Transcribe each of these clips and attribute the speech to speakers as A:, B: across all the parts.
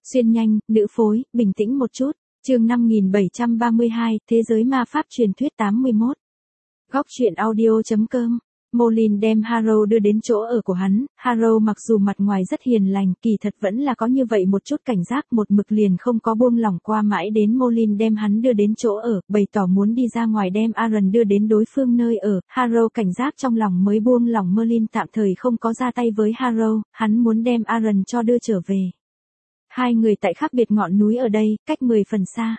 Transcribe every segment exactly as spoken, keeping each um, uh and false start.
A: Xuyên nhanh, nữ phối, bình tĩnh một chút. Chương năm nghìn bảy trăm ba mươi hai, Thế giới ma pháp truyền thuyết tám mươi mốt. Góc truyện audio chấm com. Molin đem Harrow đưa đến chỗ ở của hắn. Harrow mặc dù mặt ngoài rất hiền lành, kỳ thật vẫn là có như vậy một chút cảnh giác, một mực liền không có buông lỏng qua mãi đến Molin đem hắn đưa đến chỗ ở, bày tỏ muốn đi ra ngoài đem Aaron đưa đến đối phương nơi ở. Harrow cảnh giác trong lòng mới buông lỏng. Merlin tạm thời không có ra tay với Harrow, hắn muốn đem Aaron cho đưa trở về. Hai người tại khác biệt ngọn núi ở đây, cách mười phần xa.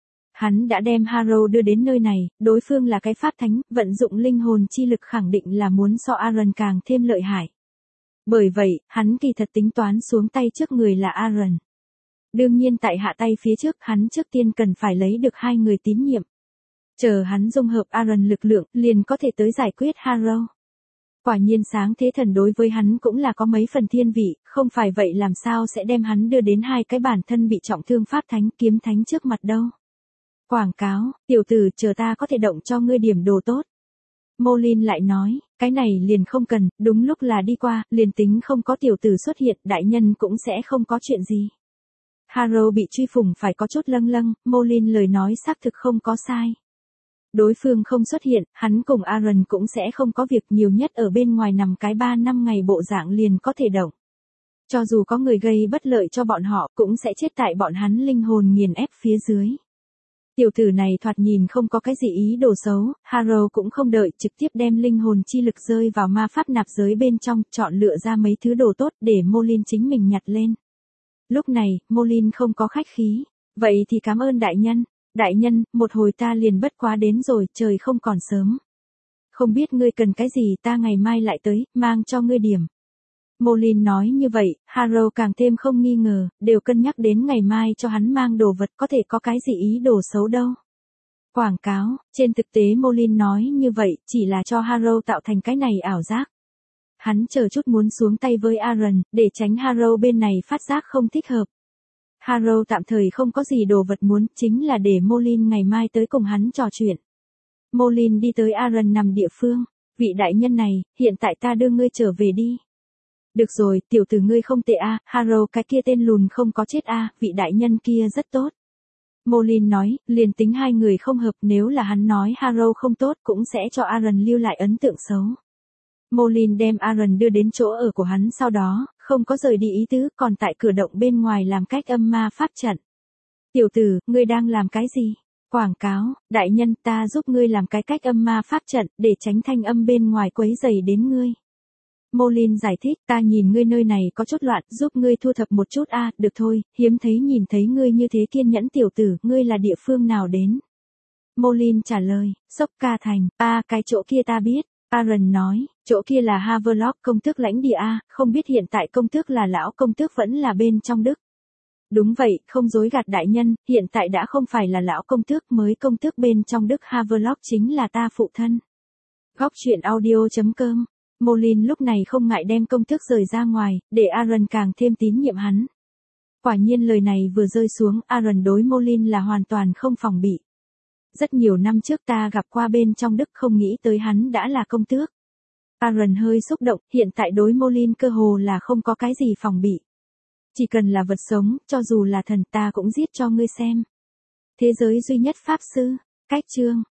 A: Hắn đã đem Harrow đưa đến nơi này, đối phương là cái pháp thánh, vận dụng linh hồn chi lực khẳng định là muốn so Aaron càng thêm lợi hại. Bởi vậy, hắn kỳ thật tính toán xuống tay trước người là Aaron. Đương nhiên tại hạ tay phía trước, hắn trước tiên cần phải lấy được hai người tín nhiệm. Chờ hắn dung hợp Aaron lực lượng, liền có thể tới giải quyết Harrow. Quả nhiên sáng thế thần đối với hắn cũng là có mấy phần thiên vị, không phải vậy làm sao sẽ đem hắn đưa đến hai cái bản thân bị trọng thương pháp thánh kiếm thánh trước mặt đâu. Quảng cáo, tiểu tử chờ ta có thể động cho ngươi điểm đồ tốt. Molin lại nói, cái này liền không cần, đúng lúc là đi qua, liền tính không có tiểu tử xuất hiện, đại nhân cũng sẽ không có chuyện gì. Harrow bị truy phủng phải có chút lâng lâng, Molin lời nói xác thực không có sai. Đối phương không xuất hiện, hắn cùng Aaron cũng sẽ không có việc, nhiều nhất ở bên ngoài nằm cái ba năm ngày bộ dạng liền có thể động. Cho dù có người gây bất lợi cho bọn họ, cũng sẽ chết tại bọn hắn linh hồn nghiền ép phía dưới. Tiểu tử này thoạt nhìn không có cái gì ý đồ xấu, Harrow cũng không đợi, trực tiếp đem linh hồn chi lực rơi vào ma pháp nạp giới bên trong, chọn lựa ra mấy thứ đồ tốt để Molin chính mình nhặt lên. Lúc này, Molin không có khách khí. Vậy thì cảm ơn đại nhân. Đại nhân, một hồi ta liền bất quá đến rồi, trời không còn sớm. Không biết ngươi cần cái gì, ta ngày mai lại tới, mang cho ngươi điểm. Molin nói như vậy, Harrow càng thêm không nghi ngờ, đều cân nhắc đến ngày mai cho hắn mang đồ vật, có thể có cái gì ý đồ xấu đâu. Quảng cáo, trên thực tế Molin nói như vậy, chỉ là cho Harrow tạo thành cái này ảo giác. Hắn chờ chút muốn xuống tay với Aaron, để tránh Harrow bên này phát giác không thích hợp. Harrow tạm thời không có gì đồ vật muốn, chính là để Molin ngày mai tới cùng hắn trò chuyện. Molin đi tới Aaron nằm địa phương. Vị đại nhân này, hiện tại ta đưa ngươi trở về đi. Được rồi, tiểu tử ngươi không tệ a, à, Harrow cái kia tên lùn không có chết a, à, vị đại nhân kia rất tốt. Molin nói, liền tính hai người không hợp, nếu là hắn nói Harrow không tốt cũng sẽ cho Aaron lưu lại ấn tượng xấu. Molin đem Aaron đưa đến chỗ ở của hắn sau đó, không có rời đi ý tứ, còn tại cửa động bên ngoài làm cách âm ma pháp trận. Tiểu tử, ngươi đang làm cái gì? Quảng cáo, đại nhân ta giúp ngươi làm cái cách âm ma pháp trận, để tránh thanh âm bên ngoài quấy rầy đến ngươi. Molin giải thích, ta nhìn ngươi nơi này có chút loạn, giúp ngươi thu thập một chút a, à, được thôi, hiếm thấy nhìn thấy ngươi như thế kiên nhẫn tiểu tử, ngươi là địa phương nào đến? Molin trả lời, Sốc Ca Thành, a à, cái chỗ kia ta biết. Aaron nói, chỗ kia là Havelock công tước lãnh địa a, không biết hiện tại công tước là lão công tước vẫn là bên trong Đức. Đúng vậy, không dối gạt đại nhân, hiện tại đã không phải là lão công tước, mới công tước bên trong Đức Havelock chính là ta phụ thân. Góc truyện audio chấm com. Molin lúc này không ngại đem công tước rời ra ngoài, để Aaron càng thêm tín nhiệm hắn. Quả nhiên lời này vừa rơi xuống, Aaron đối Molin là hoàn toàn không phòng bị. Rất nhiều năm trước ta gặp qua bên trong Đức, không nghĩ tới hắn đã là công tước. Aaron hơi xúc động, hiện tại đối Molin cơ hồ là không có cái gì phòng bị. Chỉ cần là vật sống, cho dù là thần ta cũng giết cho ngươi xem. Thế giới duy nhất pháp sư, cách chương.